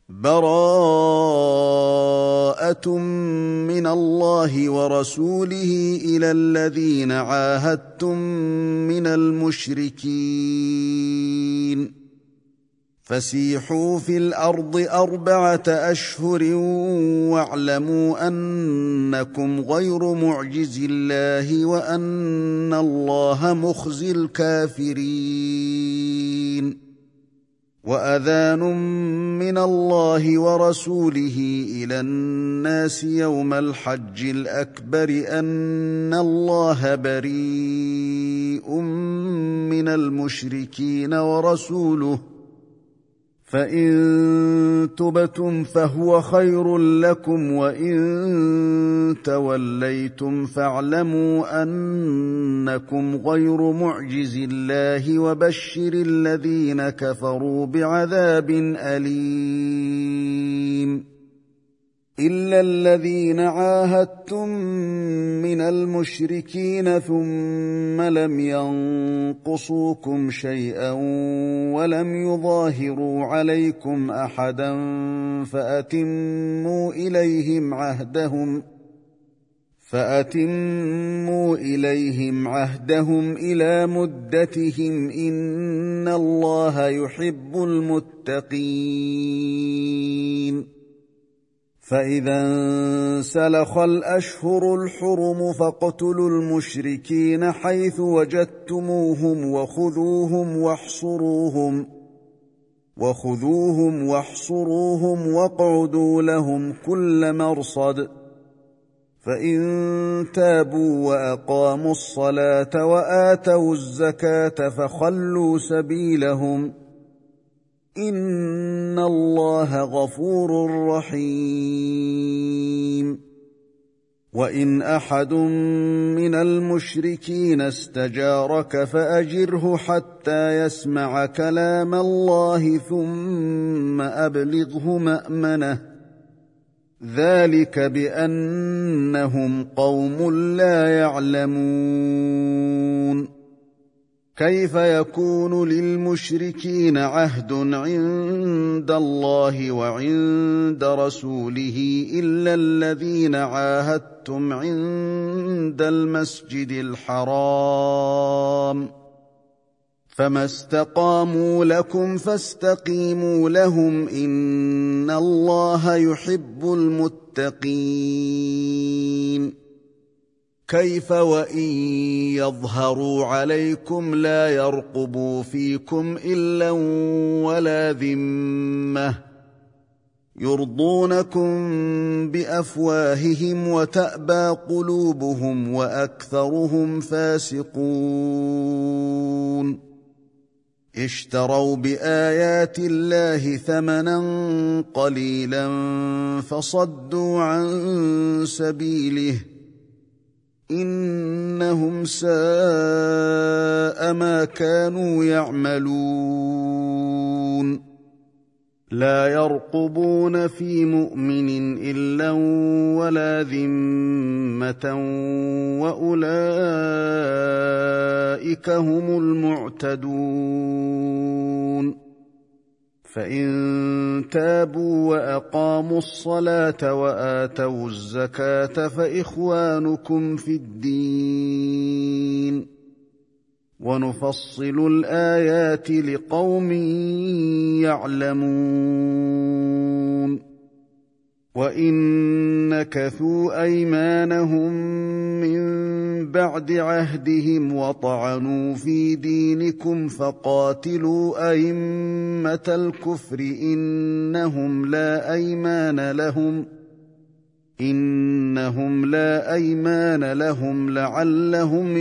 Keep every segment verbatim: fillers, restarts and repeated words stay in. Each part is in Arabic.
براءة من الله ورسوله إلى الذين عاهدتم من المشركين فسيحوا في الأرض أربعة أشهر واعلموا أنكم غير معجز الله وأن الله مخزي الكافرين وأذان من الله ورسوله إلى الناس يوم الحج الأكبر أن الله بريء من المشركين ورسوله فإن تبتم فهو خير لكم وإن توليتم فاعلموا أنكم غير معجز الله وبشر الذين كفروا بعذاب أليم إلا الذين عاهدتم من المشركين ثم لم ينقصوكم شيئا ولم يظاهروا عليكم أحدا فأتموا إليهم عهدهم فأتموا إليهم عهدهم إلى مدتهم إن الله يحب المتقين فإذا انسلخ الأشهر الحرم فاقتلوا المشركين حيث وجدتموهم وخذوهم واحصروهم وخذوهم واحصروهم واقعدوا لهم كل مرصد فإن تابوا وأقاموا الصلاة وآتوا الزكاة فخلوا سبيلهم إن الله غفور رحيم وإن أحد من المشركين استجارك فأجره حتى يسمع كلام الله ثم أبلغه مأمنه ذلك بأنهم قوم لا يعلمون كيف يكون للمشركين عهد عند الله وعند رسوله إلا الذين عاهدتم عند المسجد الحرام فما استقاموا لكم فاستقيموا لهم إن الله يحب المتقين كيف وإن يظهروا عليكم لا يرقبوا فيكم إلا ولا ذمة يرضونكم بأفواههم وتأبى قلوبهم وأكثرهم فاسقون اشتروا بآيات الله ثمنا قليلا فصدوا عن سبيله إنهم ساء ما كانوا يعملون لا يرقبون في مؤمن إلا ولا ذمة وأولئك هم المعتدون فإن تابوا وأقاموا الصلاة وآتوا الزكاة فإخوانكم في الدين ونفصل الآيات لقوم يعلمون وإن نكثوا أيمانهم من بعد عهدهم وطعنوا في دينكم فقاتلوا أئمة الكفر إنهم لا أيمان لهم إنهم لا أيمان لهم لعلهم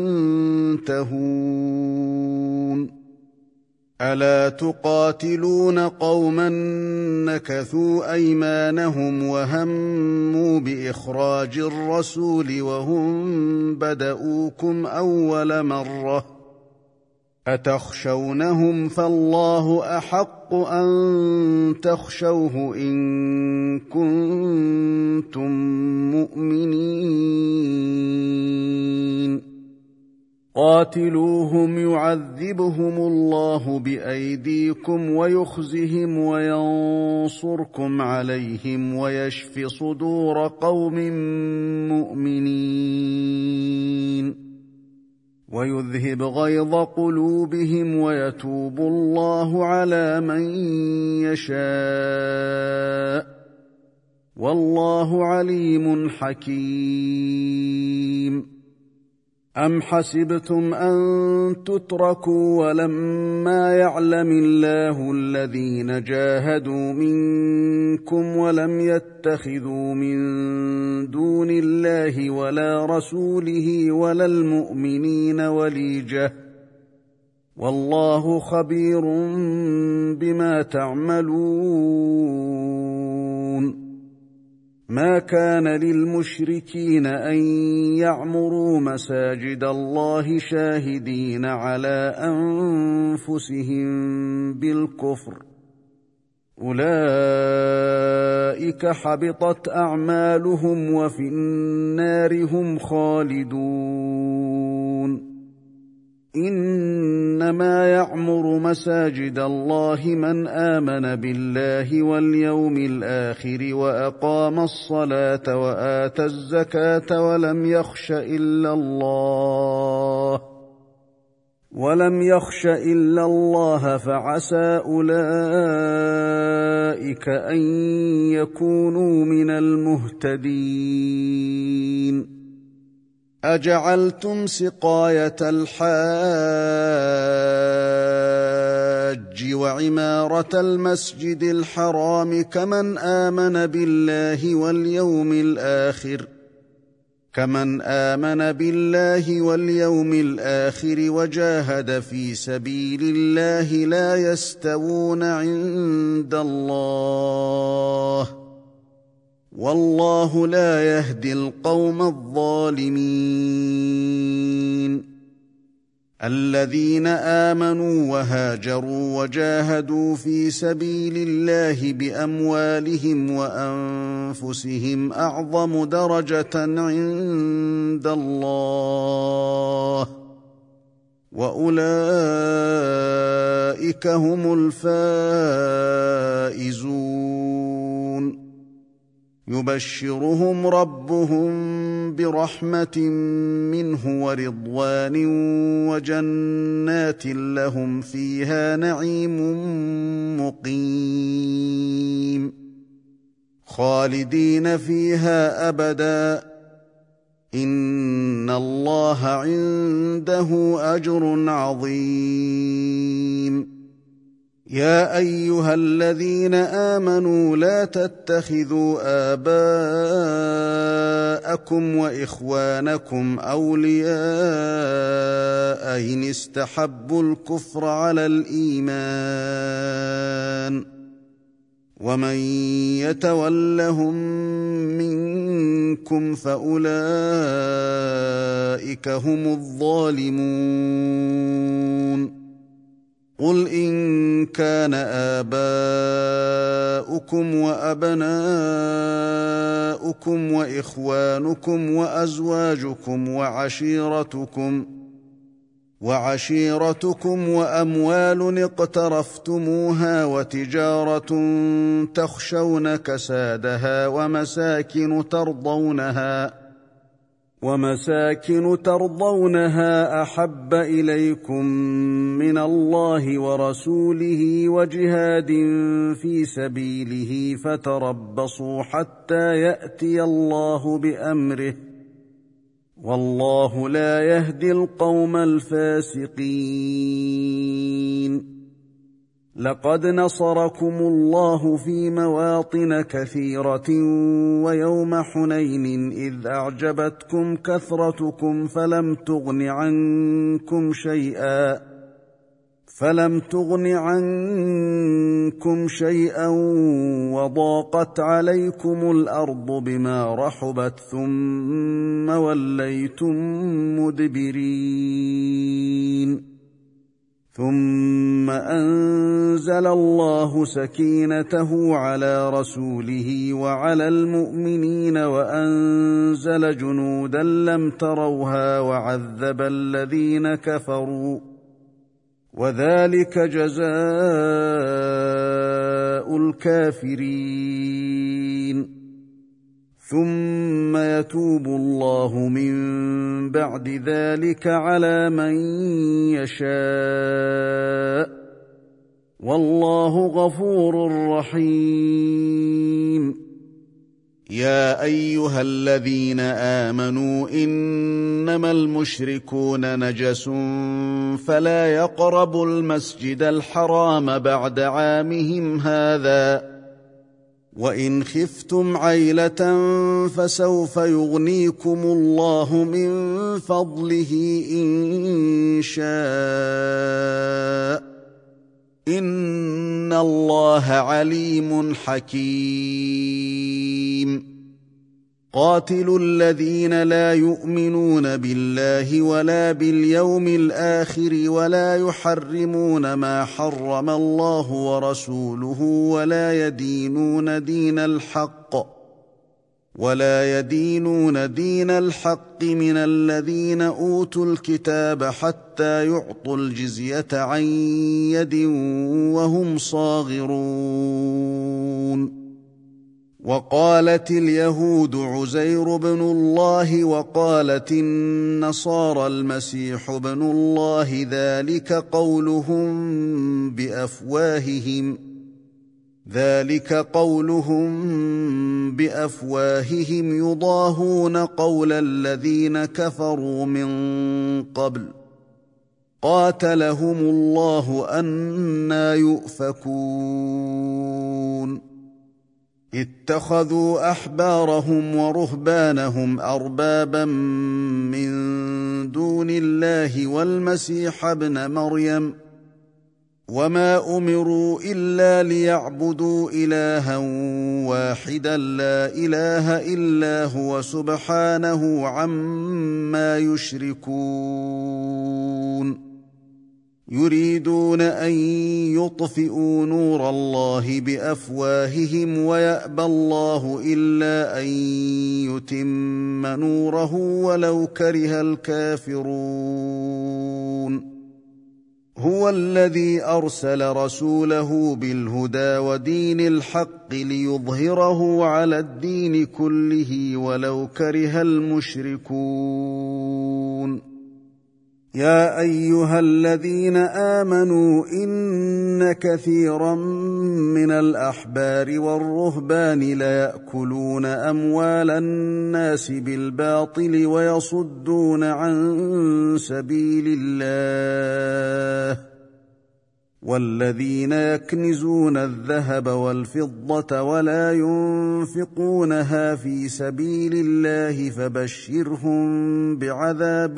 ينتهون ألا تقاتلون قوما نكثوا أيمانهم وهموا بإخراج الرسول وهم بدؤوكم أول مرة أتخشونهم فالله أحق أن تخشوه إن كنتم مؤمنين قاتلوهم يعذبهم الله بأيديكم ويخزهم وينصرهم ينصركم عليهم ويشف صدور قوم مؤمنين ويذهب غيظ قلوبهم ويتوب الله على من يشاء والله عليم حكيم. أم حسبتم أن تتركوا ولما يعلم الله الذين جاهدوا منكم ولم يتخذوا من دون الله ولا رسوله ولا المؤمنين وليجة والله خبير بما تعملون. ما كان للمشركين أن يعمروا مساجد الله شاهدين على أنفسهم بالكفر أولئك حبطت أعمالهم وفي النار هم خالدون. إنما يعمر مساجد الله من آمن بالله واليوم الآخر وأقام الصلاة وآتى الزكاة ولم يخش إلا الله ولم يخش إلا الله فعسى أولئك أن يكونوا من المهتدين. أجعلتم سقاية الحاج وعمارة المسجد الحرام كمن آمن بالله واليوم الآخر كمن آمن بالله واليوم الآخر وجاهد في سبيل الله لا يستوون عند الله والله لا يهدي القوم الظالمين. الذين آمنوا وهاجروا وجاهدوا في سبيل الله بأموالهم وأنفسهم أعظم درجة عند الله وأولئك هم الفائزون. يبشرهم ربهم برحمة منه ورضوان وجنات لهم فيها نعيم مقيم خالدين فيها أبدا إن الله عنده أجر عظيم. يا أيها الذين آمنوا لا تتخذوا آباءكم وإخوانكم أولياء إن استحبوا الكفر على الإيمان ومن يتولهم منكم فأولئك هم الظالمون. قل إن كان آباؤكم وأبناؤكم وإخوانكم وأزواجكم وعشيرتكم وعشيرتكم وأموال اقترفتموها وتجارة تخشون كسادها ومساكن ترضونها ومساكن ترضونها أحب إليكم من الله ورسوله وجهاد في سبيله فتربصوا حتى يأتي الله بأمره والله لا يهدي القوم الفاسقين. لقد نصركم الله في مواطن كثيرة ويوم حنين إذ أعجبتكم كثرتكم فلم تغن عنكم شيئا فلم تغن عنكم شيئا وضاقت عليكم الأرض بما رحبت ثم وليتم مدبرين. ثم أنزل الله سكينته على رسوله وعلى المؤمنين وأنزل جنودا لم تروها وعذب الذين كفروا وذلك جزاء جزاء الكافرين ثم يتوب الله من بعد ذلك على من يشاء والله غفور رحيم. يا أيها الذين آمنوا إنما المشركون نجس فلا يقربوا المسجد الحرام بعد عامهم هذا وإن خفتم عيلة فسوف يغنيكم الله من فضله إن شاء إن الله عليم حكيم. قاتلوا الذين لا يؤمنون بالله ولا باليوم الآخر ولا يحرمون ما حرم الله ورسوله ولا يدينون دين الحق ولا يدينون دين الحق من الذين أوتوا الكتاب حتى يعطوا الجزية عن يد وهم صاغرون. وقالت اليهود عزير بن الله وقالت النصارى المسيح بن الله ذلك قولهم بأفواههم ذلك قولهم بأفواههم يضاهون قول الذين كفروا من قبل قاتلهم الله أنى يؤفكون. اتخذوا أحبارهم ورهبانهم أربابا من دون الله والمسيح ابن مريم وما أمروا إلا ليعبدوا إلها واحدا لا إله إلا هو سبحانه عما يشركون. يريدون أن يطفئوا نور الله بأفواههم ويأبى الله إلا أن يتم نوره ولو كره الكافرون. هو الذي أرسل رسوله بالهدى ودين الحق ليظهره على الدين كله ولو كره المشركون. يا أيها الذين آمنوا إن كثيرا من الأحبار والرهبان ليأكلون أموال الناس بالباطل ويصدون عن سبيل الله والذين يكنزون الذهب والفضة ولا ينفقونها في سبيل الله فبشرهم بعذاب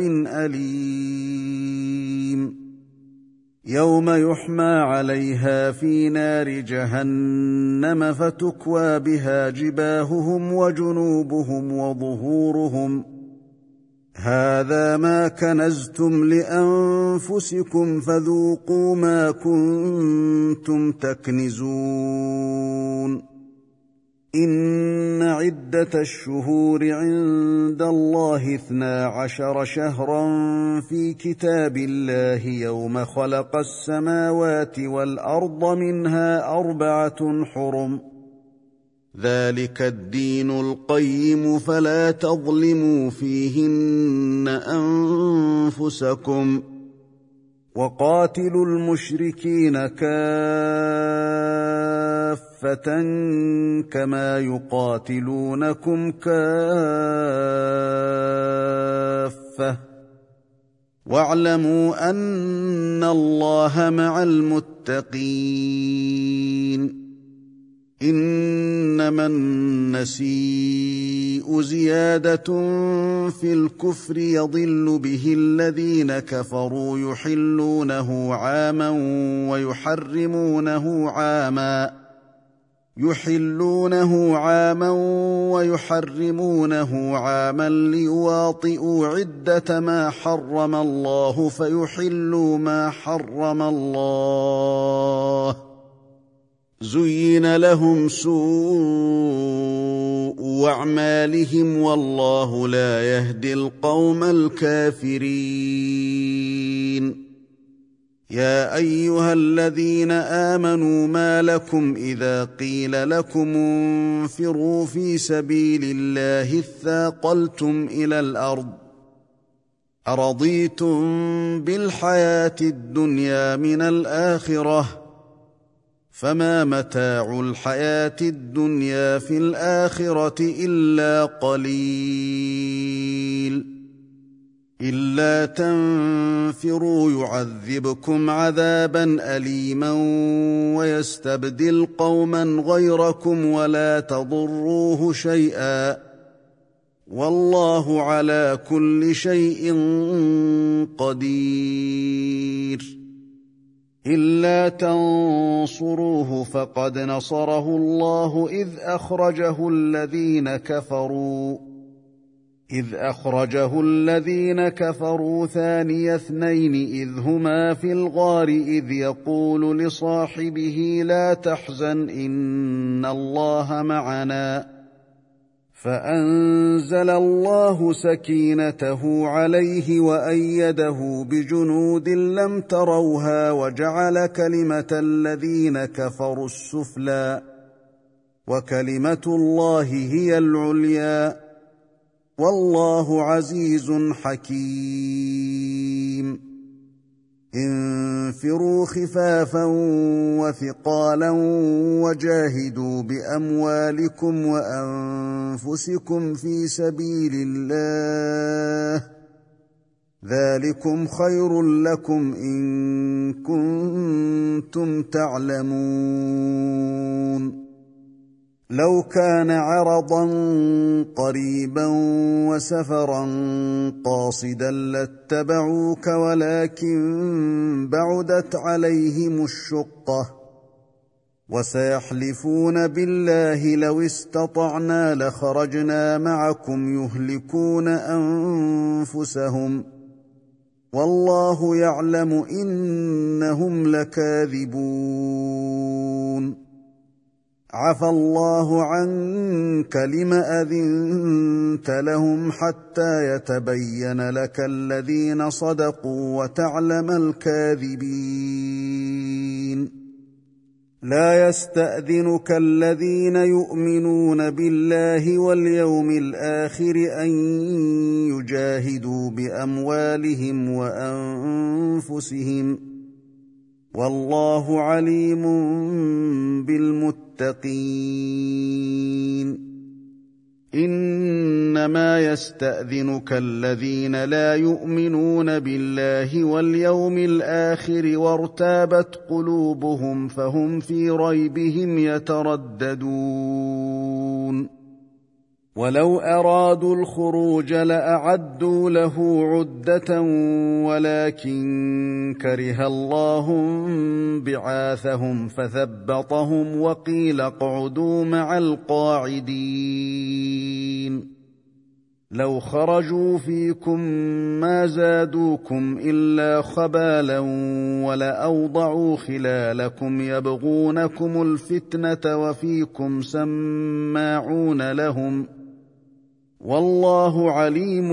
أليم. يوم يحمى عليها في نار جهنم فتكوى بها جباههم وجنوبهم وظهورهم هذا ما كنزتم لأنفسكم فذوقوا ما كنتم تكنزون. إن عدة الشهور عند الله اثنا عشر شهرا في كتاب الله يوم خلق السماوات والأرض منها أربعة حرم ذلك الدين القيم فلا تظلموا فيهن أنفسكم وقاتلوا المشركين كافة كما يقاتلونكم كافة واعلموا أن الله مع المتقين. إنما النسيء زيادة في الكفر يضل به الذين كفروا يحلونه عاما ويحرمونه عاما يحلونه عاما ويحرمونه عاما ليواطئوا عدة ما حرم الله فيحلوا ما حرم الله. زين لهم سوء أعمالهم والله لا يهدي القوم الكافرين. يا ايها الذين امنوا ما لكم اذا قيل لكم انفروا في سبيل الله اثاقلتم الى الارض أرضيتم بالحياة الدنيا من الآخرة فما متاع الحياة الدنيا في الآخرة إلا قليل إلا تنفروا يعذبكم عذابا أليما ويستبدل قوما غيركم ولا تضروه شيئا والله على كل شيء قدير إلا تنصروه فقد نصره الله إذ أخرجه الذين كفروا إذ أخرجه الذين كفروا ثاني اثنين إذ هما في الغار إذ يقول لصاحبه لا تحزن إن الله معنا فأنزل الله سكينته عليه وأيده بجنود لم تروها وجعل كلمة الذين كفروا السفلى وكلمة الله هي العليا والله عزيز حكيم انفروا خفافا وثقالا وجاهدوا بأموالكم وأنفسكم في سبيل الله ذلكم خير لكم إن كنتم تعلمون لو كان عرضا قريبا وسفرا قاصدا لاتبعوك ولكن بعدت عليهم الشقة وسيحلفون بالله لو استطعنا لخرجنا معكم يهلكون أنفسهم والله يعلم إنهم لكاذبون عفى الله عنك لم أذنت لهم حتى يتبين لك الذين صدقوا وتعلم الكاذبين لا يستأذنك الذين يؤمنون بالله واليوم الآخر أن يجاهدوا بأموالهم وأنفسهم والله عليم بالمتقين إنما يستأذنك الذين لا يؤمنون بالله واليوم الآخر وارتابت قلوبهم فهم في ريبهم يترددون ولو أرادوا الخروج لأعدوا له عدة ولكن كره الله بعاثهم فثبطهم وقيل اقعدوا مع القاعدين لو خرجوا فيكم ما زادوكم إلا خبالا ولأوضعوا خلالكم يبغونكم الفتنة وفيكم سماعون لهم والله عليم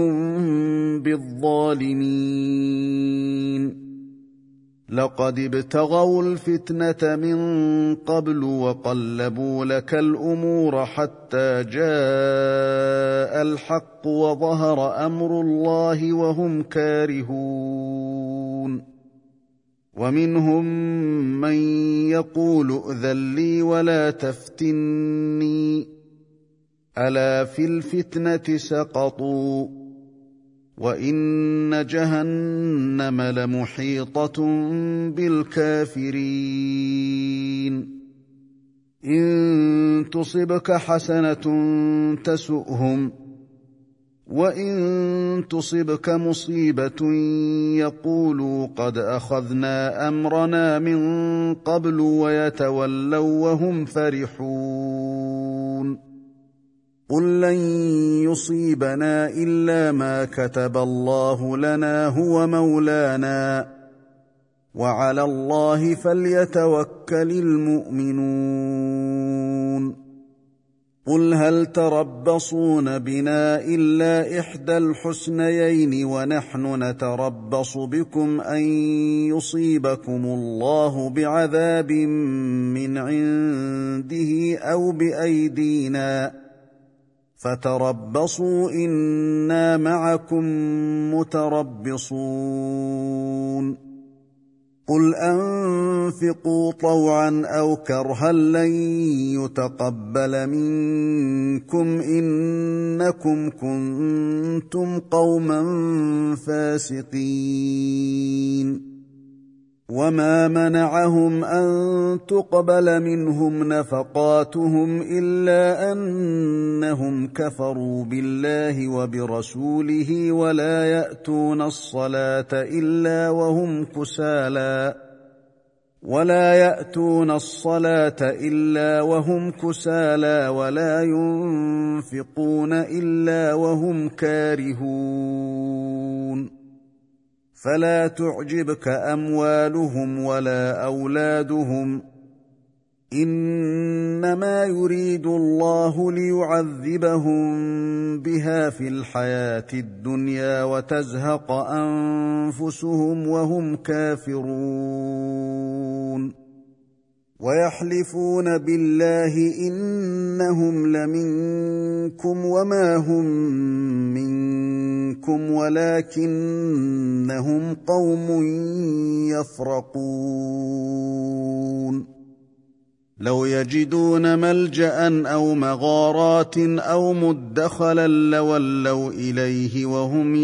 بالظالمين لقد ابتغوا الفتنة من قبل وقلبوا لك الأمور حتى جاء الحق وظهر أمر الله وهم كارهون ومنهم من يقول ائذن لي ولا تفتني ألا في الفتنة سقطوا وإن جهنم لمحيطة بالكافرين إن تصبك حسنة تسؤهم وإن تصبك مصيبة يقولوا قد أخذنا أمرنا من قبل ويتولوا وهم فرحون قل لن يصيبنا إلا ما كتب الله لنا هو مولانا وعلى الله فليتوكل المؤمنون قل هل تربصون بنا إلا إحدى الحسنيين ونحن نتربص بكم أن يصيبكم الله بعذاب من عنده أو بأيدينا فتربصوا إنا معكم متربصون قل أنفقوا طوعا أو كرها لن يتقبل منكم إنكم كنتم قوما فاسقين وما منعهم أن تقبل منهم نفقاتهم إلا أنهم كفروا بالله وبرسوله ولا يأتون الصلاة إلا وهم كسالى ولا يأتون الصلاة إلا وهم كسالى ولا ينفقون إلا وهم كارهون فلا تعجبك أموالهم ولا أولادهم إنما يريد الله ليعذبهم بها في الحياة الدنيا وتزهق أنفسهم وهم كافرون ويحلفون بالله إنهم لمنكم وما هم منكم ولكنهم قوم يفرقون لو يجدون ملجأ أو مغارات أو مدخلا لولوا إليه وهم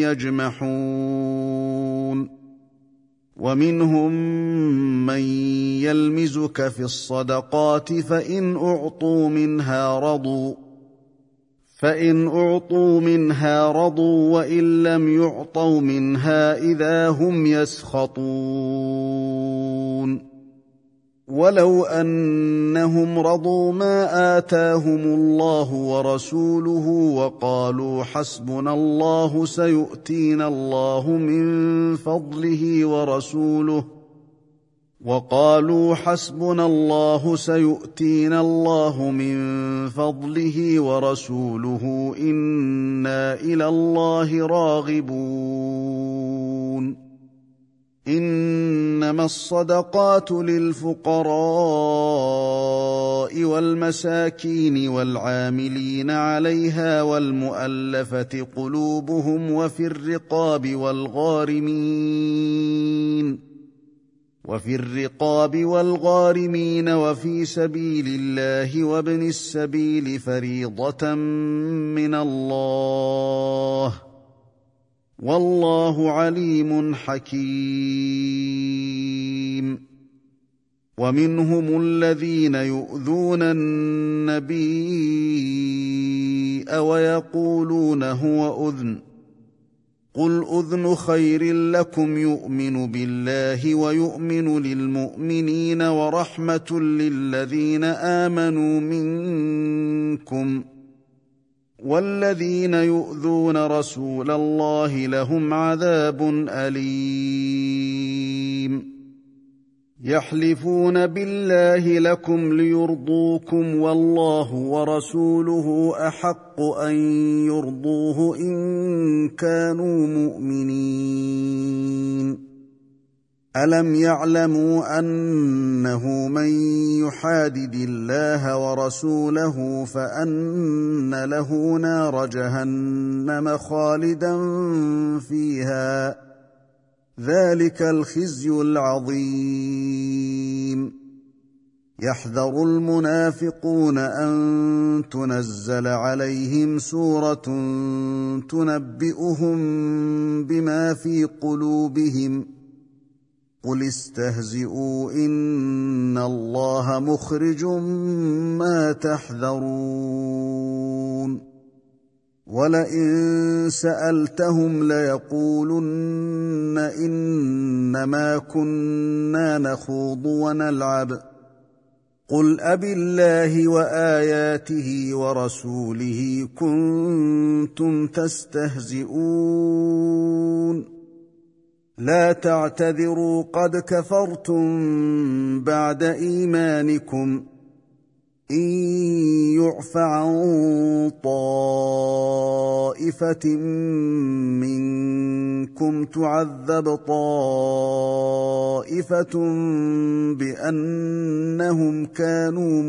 يجمحون ومنهم من يلمزك في الصدقات فإن أعطوا منها رضوا فإن أعطوا منها رضوا وإن لم يعطوا منها إذا هم يسخطون ولو أنهم رضوا ما آتاهم الله ورسوله وقالوا حسبنا الله سيؤتينا الله من فضله ورسوله وقالوا حسبنا الله سيؤتينا الله من فضله ورسوله إنا إلى الله راغبون إنما الصدقات للفقراء والمساكين والعاملين عليها والمؤلفة قلوبهم وفي الرقاب والغارمين وفي الرقاب والغارمين وفي سبيل الله وابن السبيل فريضة من الله والله عليم حكيم ومنهم الذين يؤذون النبي ويقولون هو أذن قل أذن خير لكم يؤمن بالله ويؤمن للمؤمنين ورحمة للذين آمنوا منكم والذين يؤذون رسول الله لهم عذاب أليم يحلفون بالله لكم ليرضوكم والله ورسوله أحق أن يرضوه إن كانوا مؤمنين ألم يعلموا أنه من يحادد الله ورسوله فأن له نار جهنم خالدا فيها ذلك الخزي العظيم يحذر المنافقون أن تنزل عليهم سورة تنبئهم بما في قلوبهم قل استهزئوا إن الله مخرج ما تحذرون ولئن سألتهم ليقولن إنما كنا نخوض ونلعب قل أبالله وآياته ورسوله كنتم تستهزئون لا تعتذروا قد كفرتم بعد إيمانكم إن يعف عن طائفة منكم تعذب طائفة بأنهم كانوا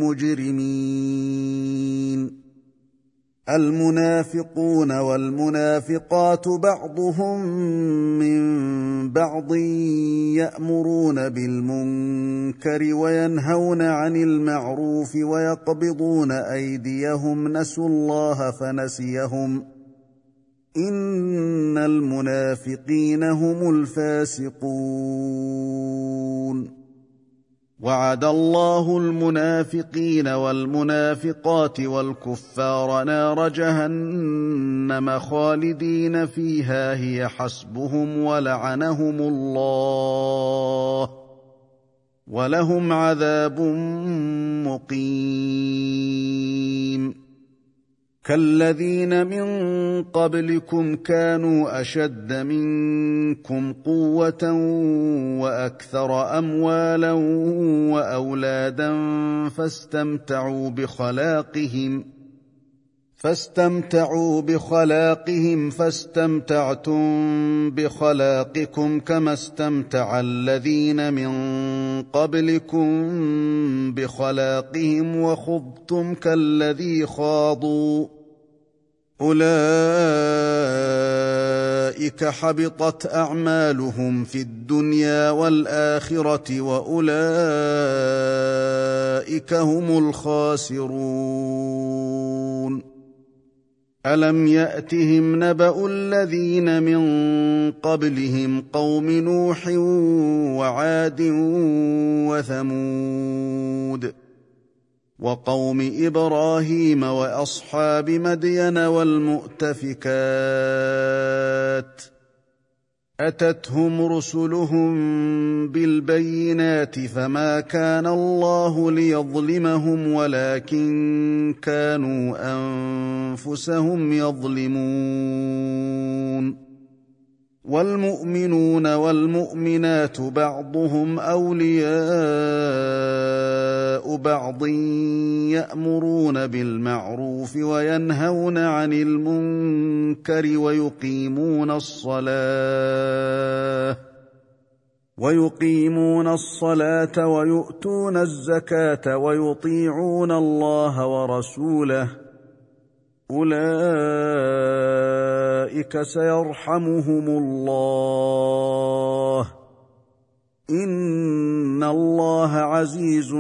مجرمين. المنافقون والمنافقات بعضهم من بعض يأمرون بالمنكر وينهون عن المعروف ويقبضون أيديهم نسوا الله فنسيهم إن المنافقين هم الفاسقون. وعد الله المنافقين والمنافقات والكفار نار جهنم خالدين فيها هي حسبهم ولعنهم الله ولهم عذاب مقيم. كالذين من قبلكم كانوا أشد منكم قوة وأكثر أموالا وأولادا فاستمتعوا بخلاقهم فاستمتعوا بخلاقهم فاستمتعتم بخلاقكم كما استمتع الذين من قبلكم بخلاقهم وخضتم كالذي خاضوا أولئك حبطت أعمالهم في الدنيا والآخرة وأولئك هم الخاسرون. ألم يأتهم نبأ الذين من قبلهم قوم نوح وعاد وثمود وقوم إبراهيم وأصحاب مدين والمؤتفكات أتتهم رسلهم بالبينات فما كان الله ليظلمهم ولكن كانوا أنفسهم يظلمون. والمؤمنون والمؤمنات بعضهم أولياء بعض يأمرون بالمعروف وينهون عن المنكر ويقيمون الصلاة ويقيمون الصلاة ويؤتون الزكاة ويطيعون الله ورسوله أولئك سيرحمهم الله إن الله عزيز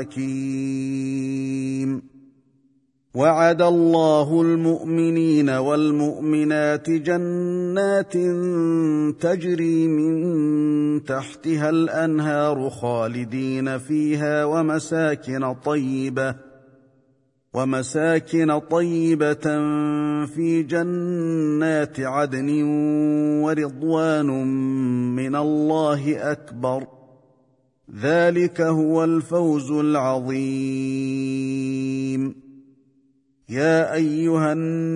حكيم. وعد الله المؤمنين والمؤمنات جنات تجري من تحتها الأنهار خالدين فيها ومساكن طيبة ومساكن طيبة في جنات عدن ورضوان من الله أكبر ذلك هو الفوز العظيم. يا أيها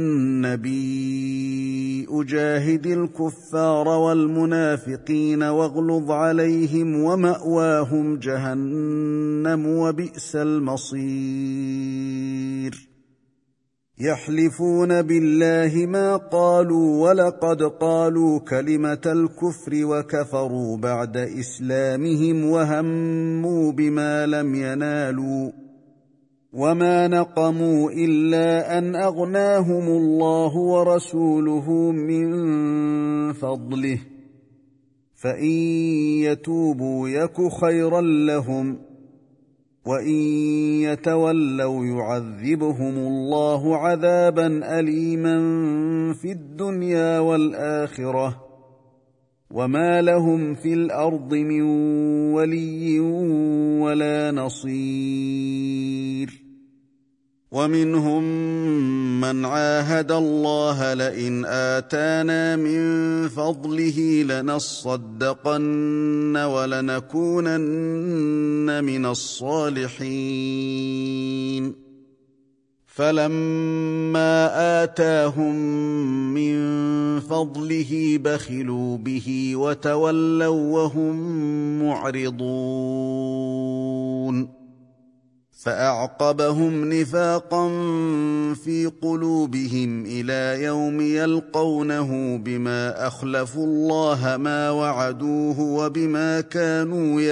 النبي أجاهد الكفار والمنافقين واغلظ عليهم ومأواهم جهنم وبئس المصير. يحلفون بالله ما قالوا ولقد قالوا كلمة الكفر وكفروا بعد إسلامهم وهموا بما لم ينالوا وما نقموا إلا أن أغناهم الله ورسوله من فضله فإن يتوبوا يك خيرا لهم وإن يتولوا يعذبهم الله عذابا أليما في الدنيا والآخرة وما لهم في الأرض من ولي ولا نصير. ومنهم من عاهد الله لئن آتانا من فضله لنصدقن ولنكونن من الصالحين فلما آتاهم من فضله بخلوا به وتولوا وهم معرضون. فأعقبهم نفاقا في قلوبهم إلى يوم يلقونه بما أخلفوا الله ما وعدوه وبما كانوا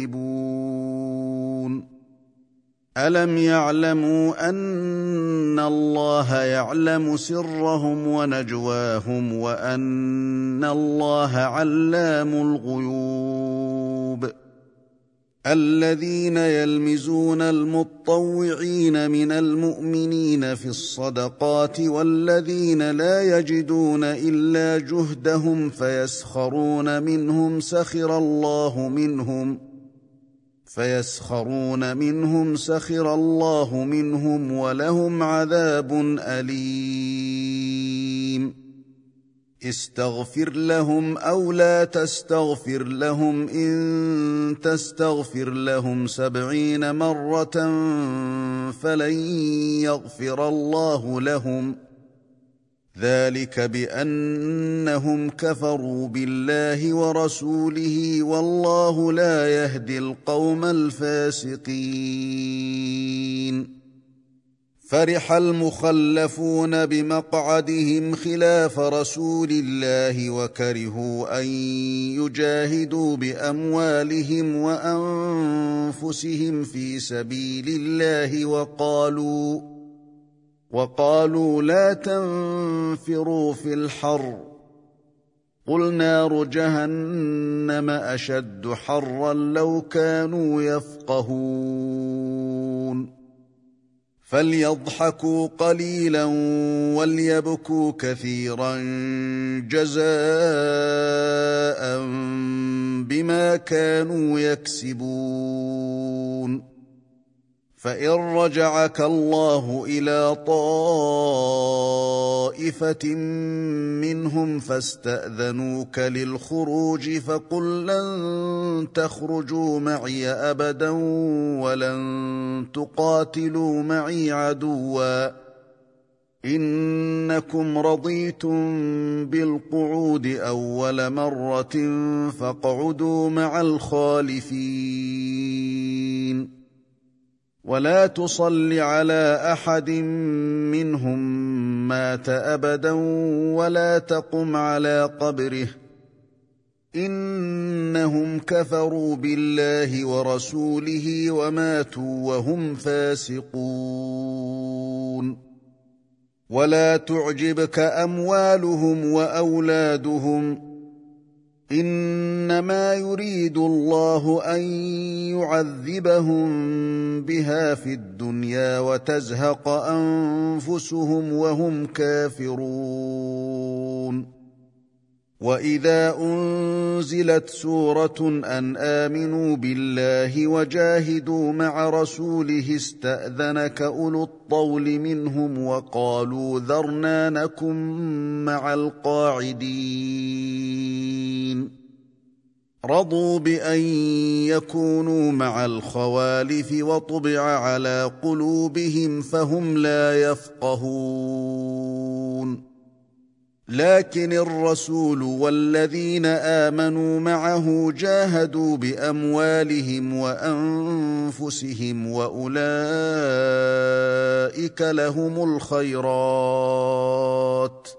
يكذبون ألم يعلموا أن الله يعلم سرهم ونجواهم وأن الله علام الغيوب الذين يلمزون المطوعين من المؤمنين في الصدقات والذين لا يجدون إلا جهدهم فيسخرون منهم سخر الله منهم فيسخرون منهم سخر الله منهم ولهم عذاب أليم استغفر لهم أو لا تستغفر لهم إن تستغفر لهم سبعين مرة فلن يغفر الله لهم ذلك بأنهم كفروا بالله ورسوله والله لا يهدي القوم الفاسقين فرح المخلفون بمقعدهم خلاف رسول الله وكرهوا أن يجاهدوا بأموالهم وأنفسهم في سبيل الله وقالوا وقالوا لا تنفروا في الحر قل نار جهنم أشد حرا لو كانوا يفقهون فليضحكوا قليلا وليبكوا كثيرا جزاء بما كانوا يكسبون فإن رجعك الله إلى طائفة منهم فاستأذنوك للخروج فقل لن تخرجوا معي أبدا ولن تقاتلوا معي عدوا إنكم رضيتم بالقعود أول مرة فاقعدوا مع الخالفين ولا تصل على أحد منهم مات أبدا ولا تقم على قبره إنهم كفروا بالله ورسوله وماتوا وهم فاسقون ولا تعجبك أموالهم وأولادهم إنما يريد الله أن يعذبهم بها في الدنيا وتزهق أنفسهم وهم كافرون وإذا أنزلت سورة أن آمنوا بالله وجاهدوا مع رسوله استأذنك أولو الطول منهم وقالوا ذرنا نكن مع القاعدين رضوا بأن يكونوا مع الخوالف وطبع على قلوبهم فهم لا يفقهون لكن الرسول والذين آمنوا معه جاهدوا بأموالهم وأنفسهم وأولئك لهم الخيرات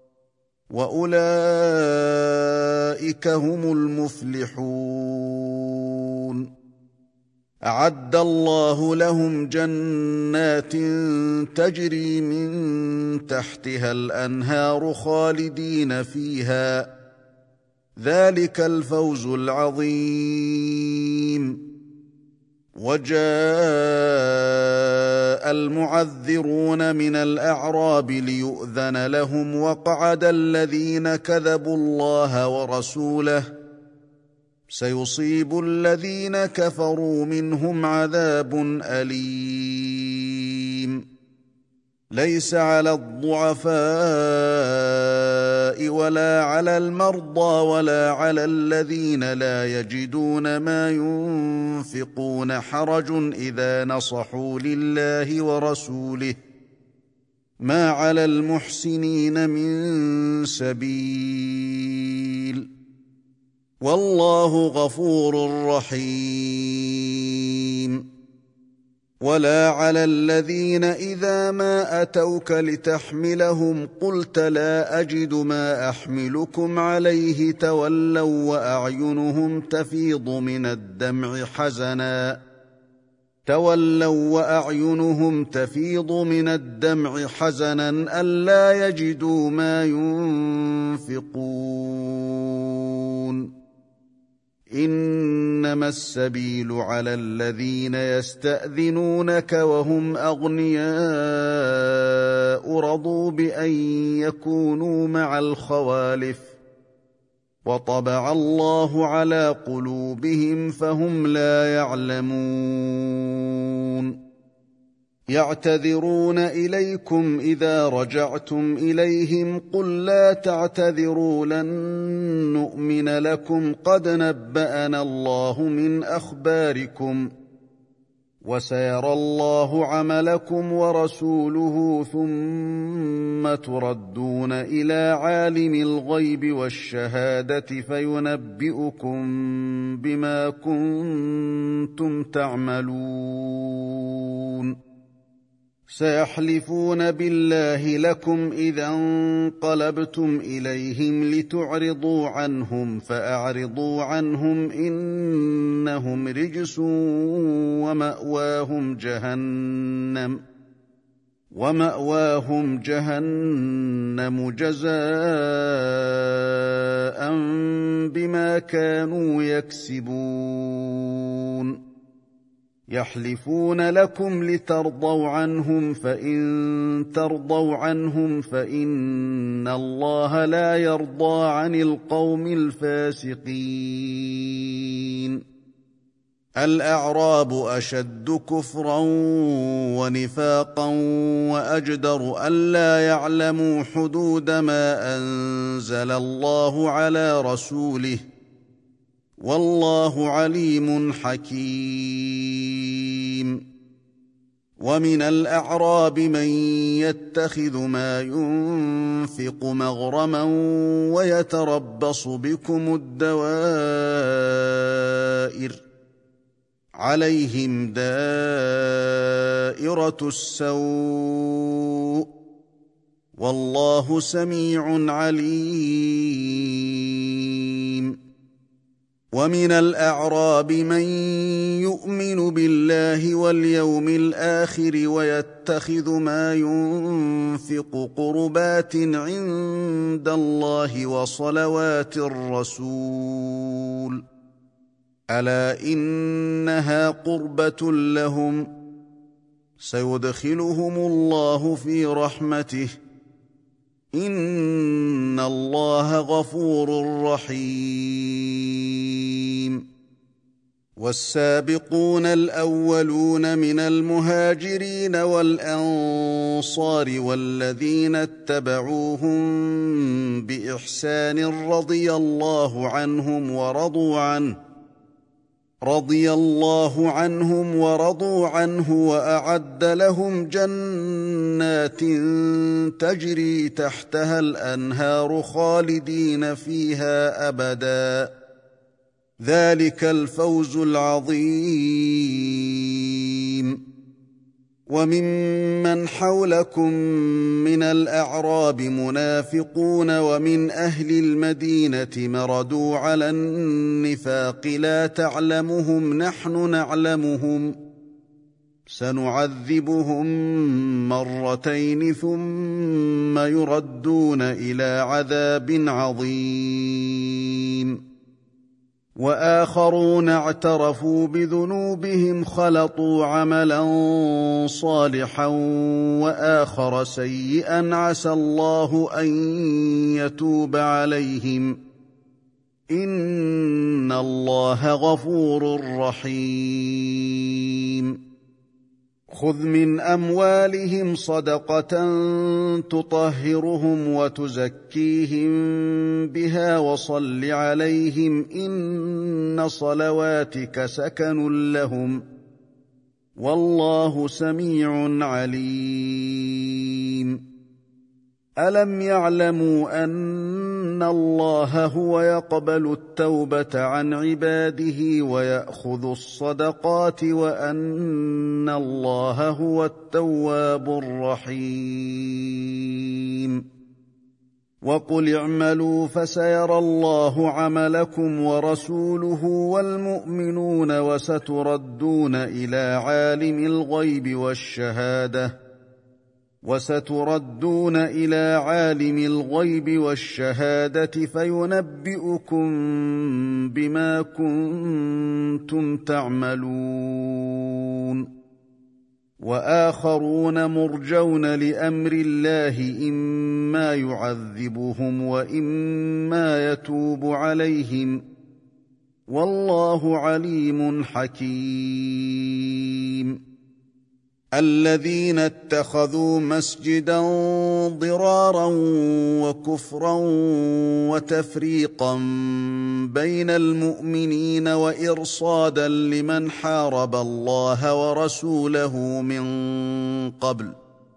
وأولئك هم المفلحون أعد الله لهم جنات تجري من تحتها الأنهار خالدين فيها ذلك الفوز العظيم وجاء المعذرون من الأعراب ليؤذن لهم وقعد الذين كذبوا الله ورسوله سيصيب الذين كفروا منهم عذاب أليم ليس على الضعفاء ولا على المرضى ولا على الذين لا يجدون ما ينفقون حرج إذا نصحوا لله ورسوله ما على المحسنين من سبيل والله غفور رحيم ولا على الذين إذا ما أتوك لتحملهم قلت لا أجد ما أحملكم عليه تولوا وأعينهم تفيض من الدمع حزنا تولوا وأعينهم تفيض من الدمع حزنا ألا يجدوا ما ينفقون إنما السبيل على الذين يستأذنونك وهم أغنياء رضوا بأن يكونوا مع الخوالف وطبع الله على قلوبهم فهم لا يعلمون يعتذرون إليكم إذا رجعتم إليهم قل لا تعتذروا لن نؤمن لكم قد نبأنا الله من أخباركم وسيرى الله عملكم ورسوله ثم تردون إلى عالم الغيب والشهادة فينبئكم بما كنتم تعملون سيحلفون بالله لكم إذا انقلبتم إليهم لتعرضوا عنهم فأعرضوا عنهم إنهم رجس ومأواهم جهنم ومأواهم جهنم جزاء بما كانوا يكسبون يحلفون لكم لترضوا عنهم فإن ترضوا عنهم فإن الله لا يرضى عن القوم الفاسقين الأعراب أشد كفرا ونفاقا وأجدر ألا يعلموا حدود ما أنزل الله على رسوله والله عليم حكيم ومن الأعراب من يتخذ ما ينفق مغرما ويتربص بكم الدوائر عليهم دائرة السوء والله سميع عليم ومن الأعراب من يؤمن بالله واليوم الآخر ويتخذ ما ينفق قربات عند الله وصلوات الرسول ألا إنها قربة لهم سيدخلهم الله في رحمته إن الله غفور رحيم والسابقون الأولون من المهاجرين والأنصار والذين اتبعوهم بإحسان رضي الله عنهم ورضوا عنه رضي الله عنهم ورضوا عنه وأعد لهم جنات تجري تحتها الأنهار خالدين فيها أبدا ذلك الفوز العظيم وممن حولكم من الأعراب منافقون ومن أهل المدينة مردوا على النفاق لا تعلمهم نحن نعلمهم سنعذبهم مرتين ثم يردون إلى عذاب عظيم وآخرون اعترفوا بذنوبهم خلطوا عملا صالحا وآخر سيئا عسى الله أن يتوب عليهم إن الله غفور رحيم خذ من أموالهم صدقة تطهرهم وتزكيهم بها وصل عليهم إن صلواتك سكن لهم والله سميع عليم ألم يعلموا أن أن الله هو يقبل التوبة عن عباده ويأخذ الصدقات وأن الله هو التواب الرحيم. وقل اعملوا فسيرى الله عملكم ورسوله والمؤمنون وستردون إلى عالم الغيب والشهادة وستردون إلى عالم الغيب والشهادة فينبئكم بما كنتم تعملون. وآخرون مرجون لأمر الله إما يعذبهم وإما يتوب عليهم والله عليم حكيم. الذين اتخذوا مسجدا ضرارا وكفرا وتفريقا بين المؤمنين وإرصادا لمن حارب الله ورسوله من قبل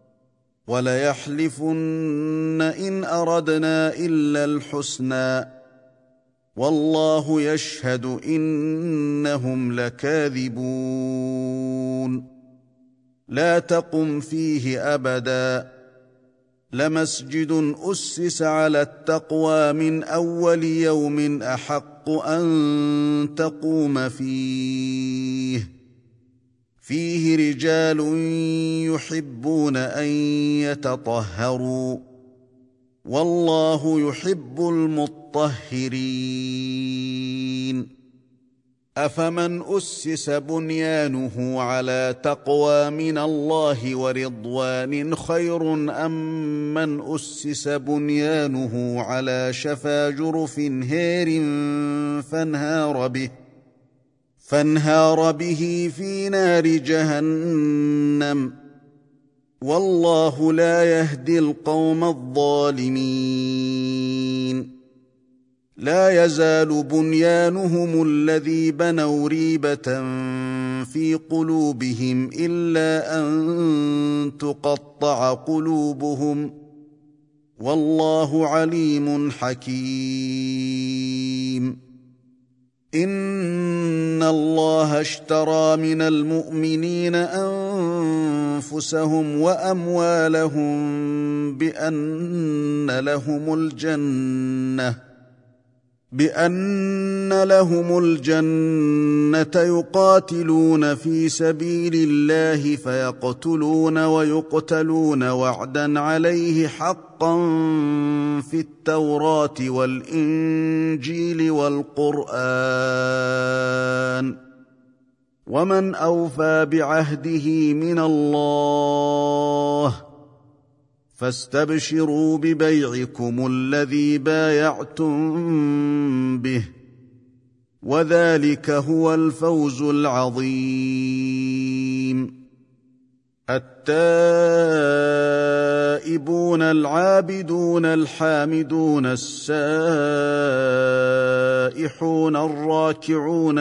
وليحلفن إن أردنا إلا الحسنى والله يشهد إنهم لكاذبون. لا تقم فيه أبدا لمسجد أسس على التقوى من أول يوم أحق أن تقوم فيه فيه رجال يحبون أن يتطهروا والله يحب المطهرين. أفمن أسس بنيانه على تقوى من الله ورضوان خير أم من أسس بنيانه على شفا جرف هير فانهار به فانهار به في نار جهنم والله لا يهدي القوم الظالمين. لا يزال بنيانهم الذي بنوا ريبة في قلوبهم إلا أن تقطع قلوبهم والله عليم حكيم. إن الله اشترى من المؤمنين أنفسهم وأموالهم بأن لهم الجنة بأن لهم الجنة يقاتلون في سبيل الله فيقتلون ويقتلون وعدا عليه حقا في التوراة والإنجيل والقرآن ومن أوفى بعهده من الله فاستبشروا ببيعكم الذي بايعتم به وذلك هو الفوز العظيم. التائبون العابدون الحامدون السائحون الراكعون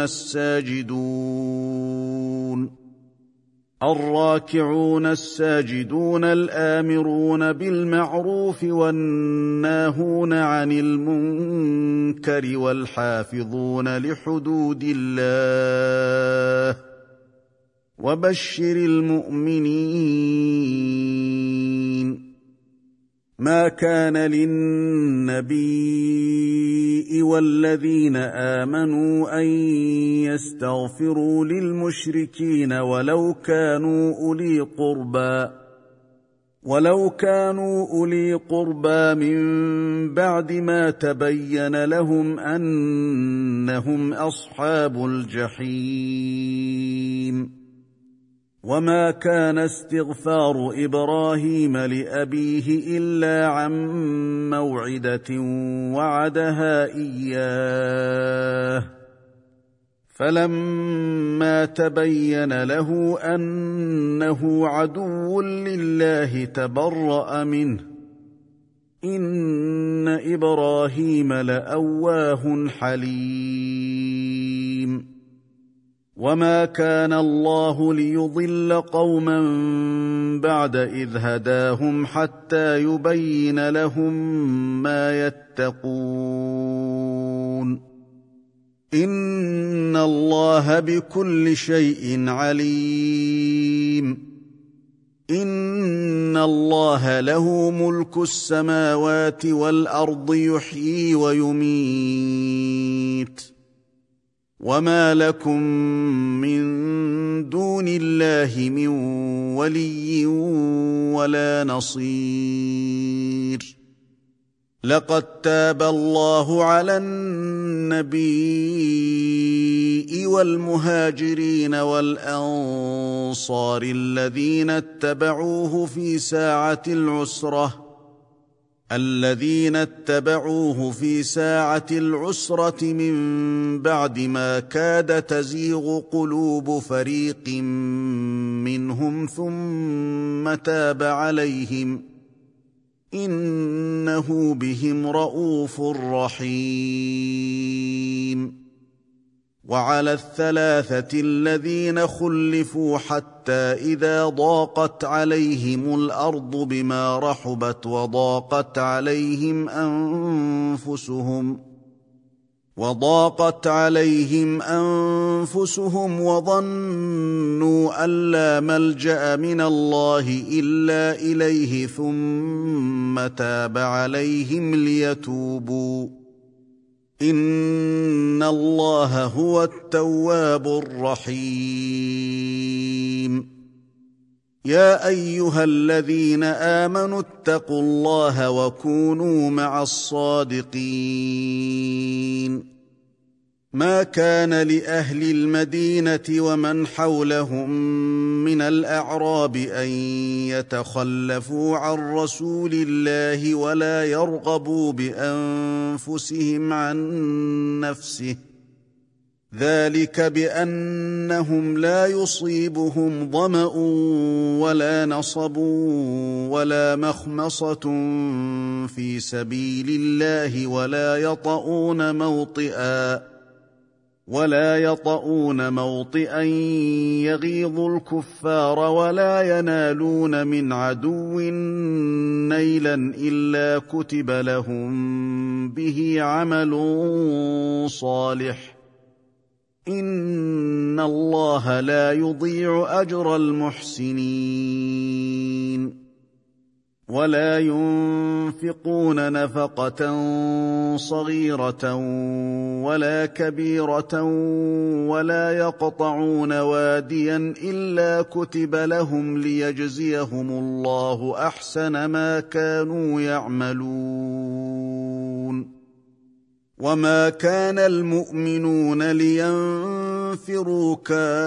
الساجدون الراكعون الساجدون الآمرون بالمعروف والناهون عن المنكر والحافظون لحدود الله وبشر المؤمنين. ما كان للنبي والذين آمنوا أن يستغفروا للمشركين ولو كانوا أولي قربى ولو كانوا أولي قربى من بعد ما تبين لهم أنهم أصحاب الجحيم. وما كان استغفار إبراهيم لأبيه إلا عن موعدة وعدها إياه فلما تبين له أنه عدو لله تبرأ منه إن إبراهيم لأواه حليم. وما كان الله ليضل قوما بعد إذ هداهم حتى يبين لهم ما يتقون إن الله بكل شيء عليم إن الله له ملك السماوات والأرض يحيي ويميت وما لكم من دون الله من ولي ولا نصير لقد تاب الله على النبي والمهاجرين والأنصار الذين اتبعوه في ساعة العسرة الذين اتبعوه في ساعة العسرة من بعد ما كاد تزيغ قلوب فريق منهم ثم تاب عليهم إنه بهم رءوف رحيم وعلى الثلاثة الذين خلفوا حتى إذا ضاقت عليهم الأرض بما رحبت وضاقت عليهم أنفسهم وضاقت عليهم أنفسهم وظنوا أن لا ملجأ من الله إلا إليه ثم تاب عليهم ليتوبوا إن الله هو التواب الرحيم يا أيها الذين آمنوا اتقوا الله وكونوا مع الصادقين ما كان لأهل المدينة ومن حولهم من الأعراب أن يتخلفوا عن رسول الله ولا يرغبوا بأنفسهم عن نفسه ذلك بأنهم لا يصيبهم ظمأ ولا نصب ولا مخمصة في سبيل الله ولا يطؤون موطئا ولا يطؤون موطئا يغيظ الكفار ولا ينالون من عدو نيلا إلا كتب لهم به عمل صالح إن الله لا يضيع أجر المحسنين ولا ينفقون نفقة صغيرة ولا كبيرة ولا يقطعون واديا إلا كتب لهم ليجزيهم الله أحسن ما كانوا يعملون وما كان المؤمنون لينفروا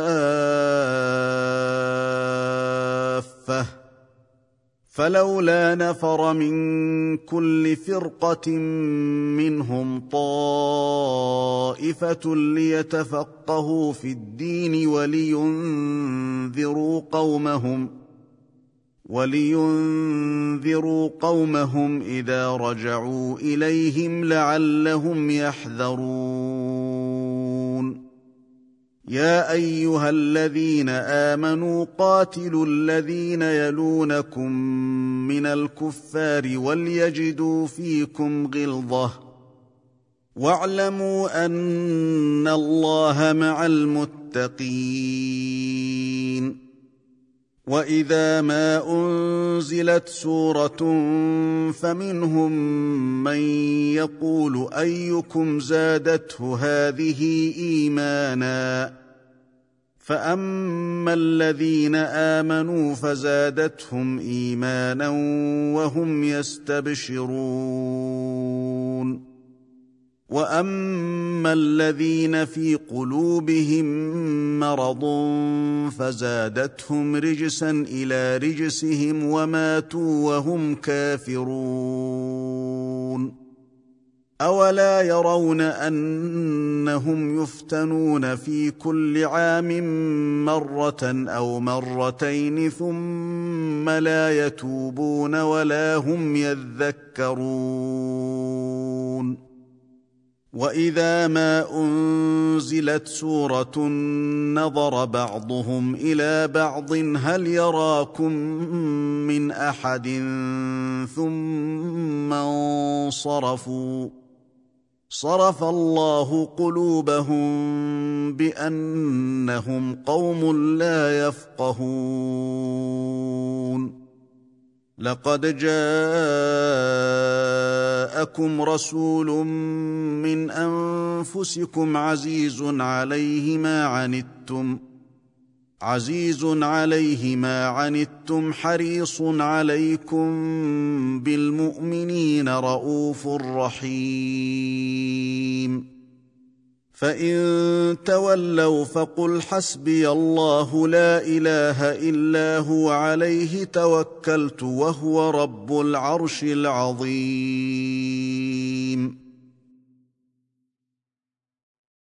كافة فلولا نفر من كل فرقة منهم طائفة ليتفقهوا في الدين ولينذروا قومهم ولينذروا قومهم إذا رجعوا إليهم لعلهم يحذرون يا أيها الذين آمنوا قاتلوا الذين يلونكم من الكفار وليجدوا فيكم غلظة واعلموا أن الله مع المتقين وإذا ما أنزلت سورة فمنهم من يقول أيكم زادته هذه إيمانا فأما الذين آمنوا فزادتهم إيمانا وهم يستبشرون وأما الذين في قلوبهم مرض فزادتهم رجسا إلى رجسهم وماتوا وهم كافرون أولا يرون أنهم يفتنون في كل عام مرة أو مرتين ثم لا يتوبون ولا هم يذكرون واذا ما انزلت سوره نظر بعضهم الى بعض هل يراكم من احد ثم انصرفوا صرف الله قلوبهم بانهم قوم لا يفقهون. لقد جاءكم رسول من انفسكم عزيز عليه ما عنتم عزيز عليه ما عنتم حريص عليكم بالمؤمنين رءوف رحيم. فإن تولوا فقل حسبي الله لا إله إلا هو عليه توكلت وهو رب العرش العظيم.